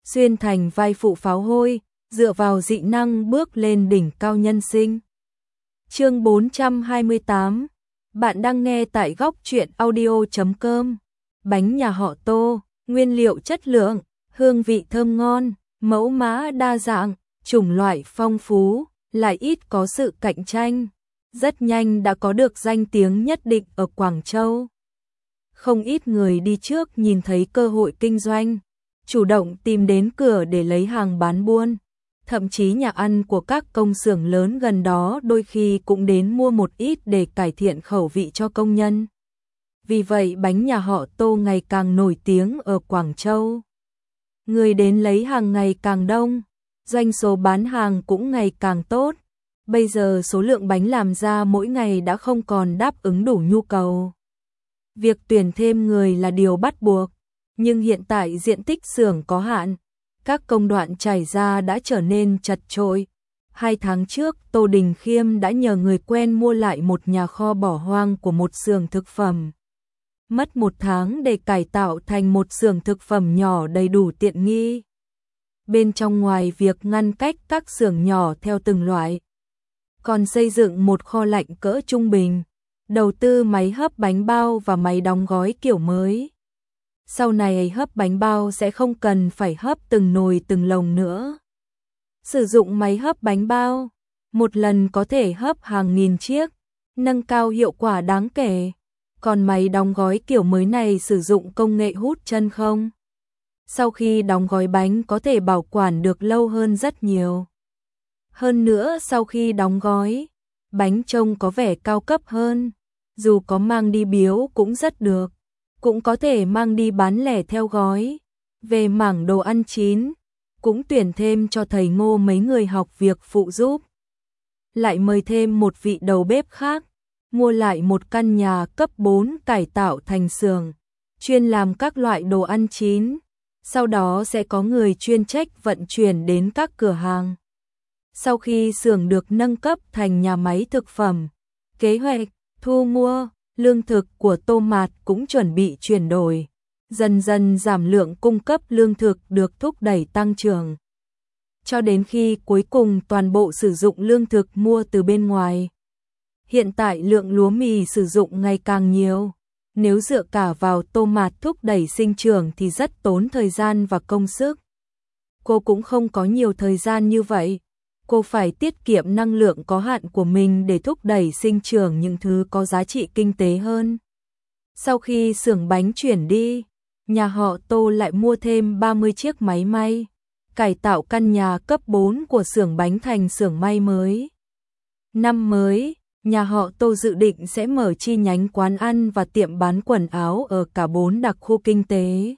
xuyên thành vai phụ pháo hôi, dựa vào dị năng bước lên đỉnh cao nhân sinh. Chương 428. Bạn đang nghe tại góc truyện audio.com. Bánh nhà họ Tô, nguyên liệu chất lượng, hương vị thơm ngon, mẫu mã đa dạng, chủng loại phong phú, lại ít có sự cạnh tranh. Rất nhanh đã có được danh tiếng nhất định ở Quảng Châu. Không ít người đi trước nhìn thấy cơ hội kinh doanh, chủ động tìm đến cửa để lấy hàng bán buôn. Thậm chí nhà ăn của các công xưởng lớn gần đó đôi khi cũng đến mua một ít để cải thiện khẩu vị cho công nhân. Vì vậy bánh nhà họ Tô ngày càng nổi tiếng ở Quảng Châu. Người đến lấy hàng ngày càng đông, doanh số bán hàng cũng ngày càng tốt. Bây giờ số lượng bánh làm ra mỗi ngày đã không còn đáp ứng đủ nhu cầu. Việc tuyển thêm người là điều bắt buộc, nhưng hiện tại diện tích xưởng có hạn, các công đoạn trải ra đã trở nên chật chội. 2 tháng trước, Tô Đình Khiêm đã nhờ người quen mua lại một nhà kho bỏ hoang của một xưởng thực phẩm. Mất 1 tháng để cải tạo thành một xưởng thực phẩm nhỏ đầy đủ tiện nghi. Bên trong ngoài việc ngăn cách các xưởng nhỏ theo từng loại, còn xây dựng một kho lạnh cỡ trung bình, đầu tư máy hấp bánh bao và máy đóng gói kiểu mới. Sau này hấp bánh bao sẽ không cần phải hấp từng nồi từng lồng nữa. Sử dụng máy hấp bánh bao, một lần có thể hấp hàng nghìn chiếc, nâng cao hiệu quả đáng kể. Còn máy đóng gói kiểu mới này sử dụng công nghệ hút chân không. Sau khi đóng gói bánh có thể bảo quản được lâu hơn rất nhiều. Hơn nữa sau khi đóng gói, bánh trông có vẻ cao cấp hơn, dù có mang đi biếu cũng rất được, cũng có thể mang đi bán lẻ theo gói. Về mảng đồ ăn chín, cũng tuyển thêm cho thầy Ngô mấy người học việc phụ giúp. Lại mời thêm một vị đầu bếp khác, mua lại một căn nhà cấp 4 cải tạo thành xưởng, chuyên làm các loại đồ ăn chín, sau đó sẽ có người chuyên trách vận chuyển đến các cửa hàng. Sau khi xưởng được nâng cấp thành nhà máy thực phẩm, kế hoạch thu mua lương thực của Tô Mạt cũng chuẩn bị chuyển đổi, dần dần giảm lượng cung cấp lương thực được thúc đẩy tăng trưởng. Cho đến khi cuối cùng toàn bộ sử dụng lương thực mua từ bên ngoài. Hiện tại lượng lúa mì sử dụng ngày càng nhiều, nếu dựa cả vào Tô Mạt thúc đẩy sinh trưởng thì rất tốn thời gian và công sức. Cô cũng không có nhiều thời gian như vậy. Cô phải tiết kiệm năng lượng có hạn của mình để thúc đẩy sinh trưởng những thứ có giá trị kinh tế hơn. Sau khi xưởng bánh chuyển đi, nhà họ Tô lại mua thêm 30 chiếc máy may, cải tạo căn nhà cấp 4 của xưởng bánh thành xưởng may mới. Năm mới, nhà họ Tô dự định sẽ mở chi nhánh quán ăn và tiệm bán quần áo ở cả 4 đặc khu kinh tế.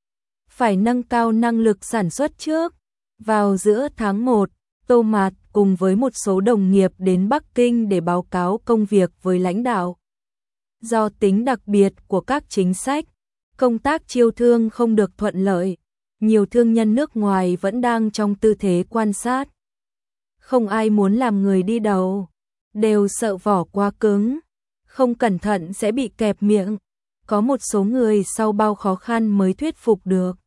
Phải nâng cao năng lực sản xuất trước. Vào giữa tháng 1, Tô Mạt cùng với một số đồng nghiệp đến Bắc Kinh để báo cáo công việc với lãnh đạo. Do tính đặc biệt của các chính sách, công tác chiêu thương không được thuận lợi, nhiều thương nhân nước ngoài vẫn đang trong tư thế quan sát. Không ai muốn làm người đi đầu, đều sợ vỏ quá cứng, không cẩn thận sẽ bị kẹp miệng. Có một số người sau bao khó khăn mới thuyết phục được.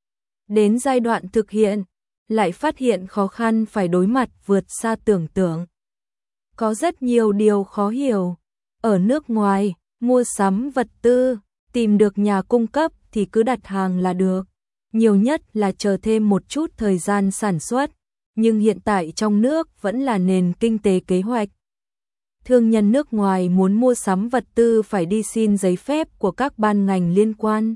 Đến giai đoạn thực hiện, lại phát hiện khó khăn phải đối mặt vượt xa tưởng tượng. Có rất nhiều điều khó hiểu. Ở nước ngoài, mua sắm vật tư, tìm được nhà cung cấp thì cứ đặt hàng là được. Nhiều nhất là chờ thêm một chút thời gian sản xuất. Nhưng hiện tại trong nước vẫn là nền kinh tế kế hoạch. Thương nhân nước ngoài muốn mua sắm vật tư phải đi xin giấy phép của các ban ngành liên quan.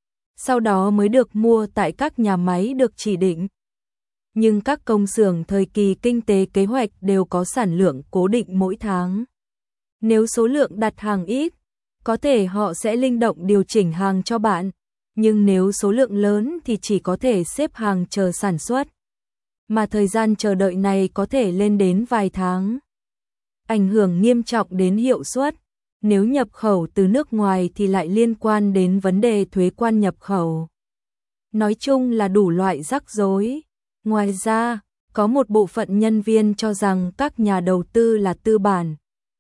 Sau đó mới được mua tại các nhà máy được chỉ định. Nhưng các công xưởng thời kỳ kinh tế kế hoạch đều có sản lượng cố định mỗi tháng. Nếu số lượng đặt hàng ít, có thể họ sẽ linh động điều chỉnh hàng cho bạn, nhưng nếu số lượng lớn thì chỉ có thể xếp hàng chờ sản xuất. Mà thời gian chờ đợi này có thể lên đến vài tháng. Ảnh hưởng nghiêm trọng đến hiệu suất. Nếu nhập khẩu từ nước ngoài thì lại liên quan đến vấn đề thuế quan nhập khẩu. Nói chung là đủ loại rắc rối. Ngoài ra, có một bộ phận nhân viên cho rằng các nhà đầu tư là tư bản.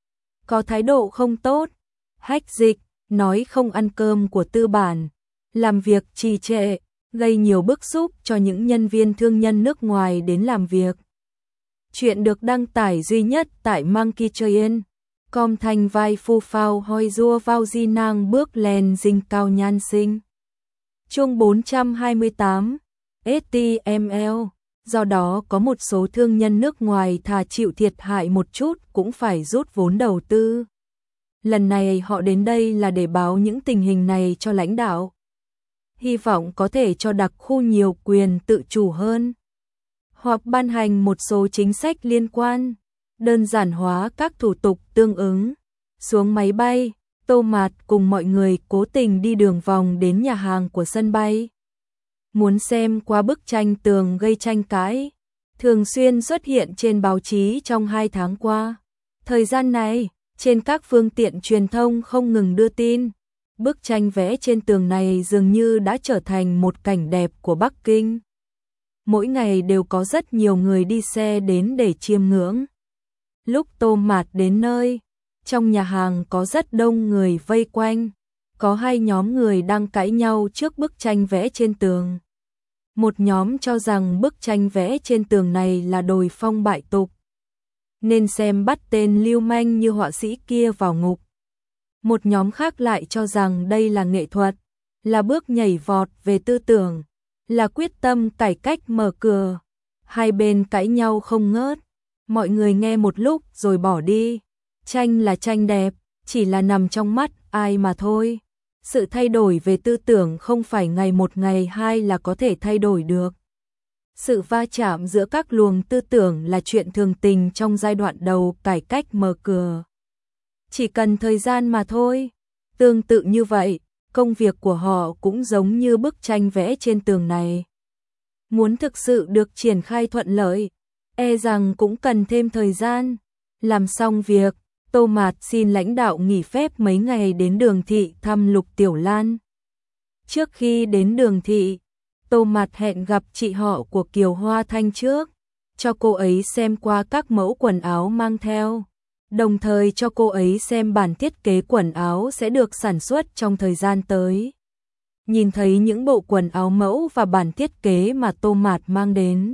Có thái độ không tốt, hách dịch, nói không ăn cơm của tư bản, làm việc trì trệ, gây nhiều bức xúc cho những nhân viên thương nhân nước ngoài đến làm việc. Chuyện được đăng tải duy nhất tại Monkey Train. Com thành vai phu phao hoi rua vào di nang bước lên dinh cao nhan sinh. Chương 428 HTML. Do đó có một số thương nhân nước ngoài thà chịu thiệt hại một chút cũng phải rút vốn đầu tư. Lần này họ đến đây là để báo những tình hình này cho lãnh đạo. Hy vọng có thể cho đặc khu nhiều quyền tự chủ hơn. Hoặc ban hành một số chính sách liên quan, đơn giản hóa các thủ tục tương ứng. Xuống máy bay, Tô Mạt cùng mọi người cố tình đi đường vòng đến nhà hàng của sân bay. Muốn xem qua bức tranh tường gây tranh cãi, thường xuyên xuất hiện trên báo chí trong 2 tháng qua. Thời gian này, trên các phương tiện truyền thông không ngừng đưa tin. Bức tranh vẽ trên tường này dường như đã trở thành một cảnh đẹp của Bắc Kinh. Mỗi ngày đều có rất nhiều người đi xe đến để chiêm ngưỡng. Lúc Tô Mạt đến nơi, trong nhà hàng có rất đông người vây quanh. Có 2 nhóm người đang cãi nhau trước bức tranh vẽ trên tường. Một nhóm cho rằng bức tranh vẽ trên tường này là đồi phong bại tục, nên xem bắt tên lưu manh như họa sĩ kia vào ngục. Một nhóm khác lại cho rằng đây là nghệ thuật, là bước nhảy vọt về tư tưởng, là quyết tâm cải cách mở cửa. Hai bên cãi nhau không ngớt, mọi người nghe một lúc rồi bỏ đi. Tranh là tranh đẹp, chỉ là nằm trong mắt ai mà thôi. Sự thay đổi về tư tưởng không phải ngày một ngày hai là có thể thay đổi được. Sự va chạm giữa các luồng tư tưởng là chuyện thường tình trong giai đoạn đầu cải cách mở cửa. Chỉ cần thời gian mà thôi. Tương tự như vậy, công việc của họ cũng giống như bức tranh vẽ trên tường này. Muốn thực sự được triển khai thuận lợi, e rằng cũng cần thêm thời gian. Làm xong việc, Tô Mạt xin lãnh đạo nghỉ phép mấy ngày đến Đường Thị thăm Lục Tiểu Lan. Trước khi đến Đường Thị, Tô Mạt hẹn gặp chị họ của Kiều Hoa Thanh trước, cho cô ấy xem qua các mẫu quần áo mang theo, đồng thời cho cô ấy xem bản thiết kế quần áo sẽ được sản xuất trong thời gian tới. Nhìn thấy những bộ quần áo mẫu và bản thiết kế mà Tô Mạt mang đến,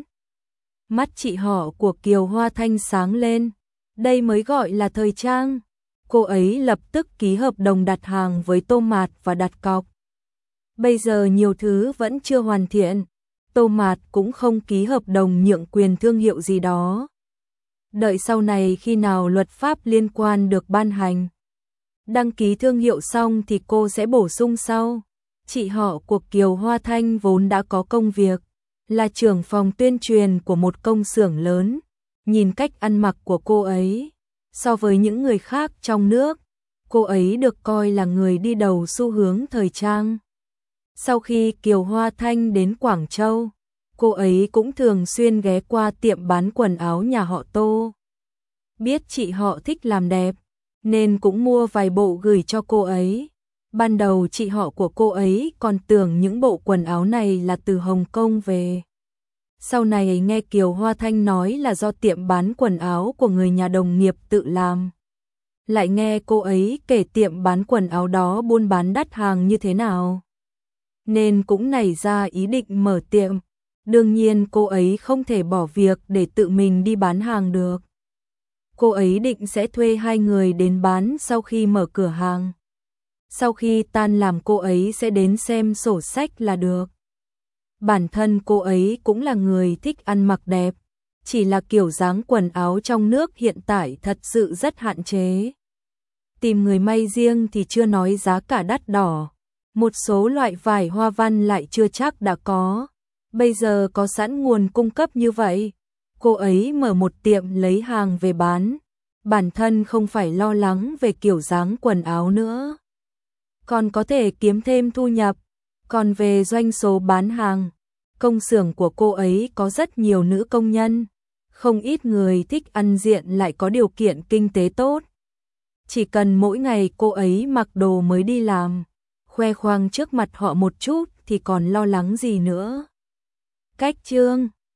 mắt chị họ của Kiều Hoa Thanh sáng lên. Đây mới gọi là thời trang. Cô ấy lập tức ký hợp đồng đặt hàng với Tô Mạt và đặt cọc. Bây giờ nhiều thứ vẫn chưa hoàn thiện, Tô Mạt cũng không ký hợp đồng nhượng quyền thương hiệu gì đó. Đợi sau này khi nào luật pháp liên quan được ban hành, đăng ký thương hiệu xong thì cô sẽ bổ sung sau. Chị họ của Kiều Hoa Thanh vốn đã có công việc, là trưởng phòng tuyên truyền của một công xưởng lớn. Nhìn cách ăn mặc của cô ấy, so với những người khác trong nước, cô ấy được coi là người đi đầu xu hướng thời trang. Sau khi Kiều Hoa Thanh đến Quảng Châu, cô ấy cũng thường xuyên ghé qua tiệm bán quần áo nhà họ Tô. Biết chị họ thích làm đẹp, nên cũng mua vài bộ gửi cho cô ấy. Ban đầu chị họ của cô ấy còn tưởng những bộ quần áo này là từ Hồng Kông về. Sau này nghe Kiều Hoa Thanh nói là do tiệm bán quần áo của người nhà đồng nghiệp tự làm. Lại nghe cô ấy kể tiệm bán quần áo đó buôn bán đắt hàng như thế nào, nên cũng nảy ra ý định mở tiệm. Đương nhiên cô ấy không thể bỏ việc để tự mình đi bán hàng được. Cô ấy định sẽ thuê 2 người đến bán sau khi mở cửa hàng. Sau khi tan làm cô ấy sẽ đến xem sổ sách là được. Bản thân cô ấy cũng là người thích ăn mặc đẹp, chỉ là kiểu dáng quần áo trong nước hiện tại thật sự rất hạn chế. Tìm người may riêng thì chưa nói giá cả đắt đỏ, một số loại vải hoa văn lại chưa chắc đã có. Bây giờ có sẵn nguồn cung cấp như vậy, cô ấy mở một tiệm lấy hàng về bán, bản thân không phải lo lắng về kiểu dáng quần áo nữa, còn có thể kiếm thêm thu nhập. Còn về doanh số bán hàng, công xưởng của cô ấy có rất nhiều nữ công nhân, không ít người thích ăn diện lại có điều kiện kinh tế tốt. Chỉ cần mỗi ngày cô ấy mặc đồ mới đi làm, khoe khoang trước mặt họ một chút thì còn lo lắng gì nữa. Cách chương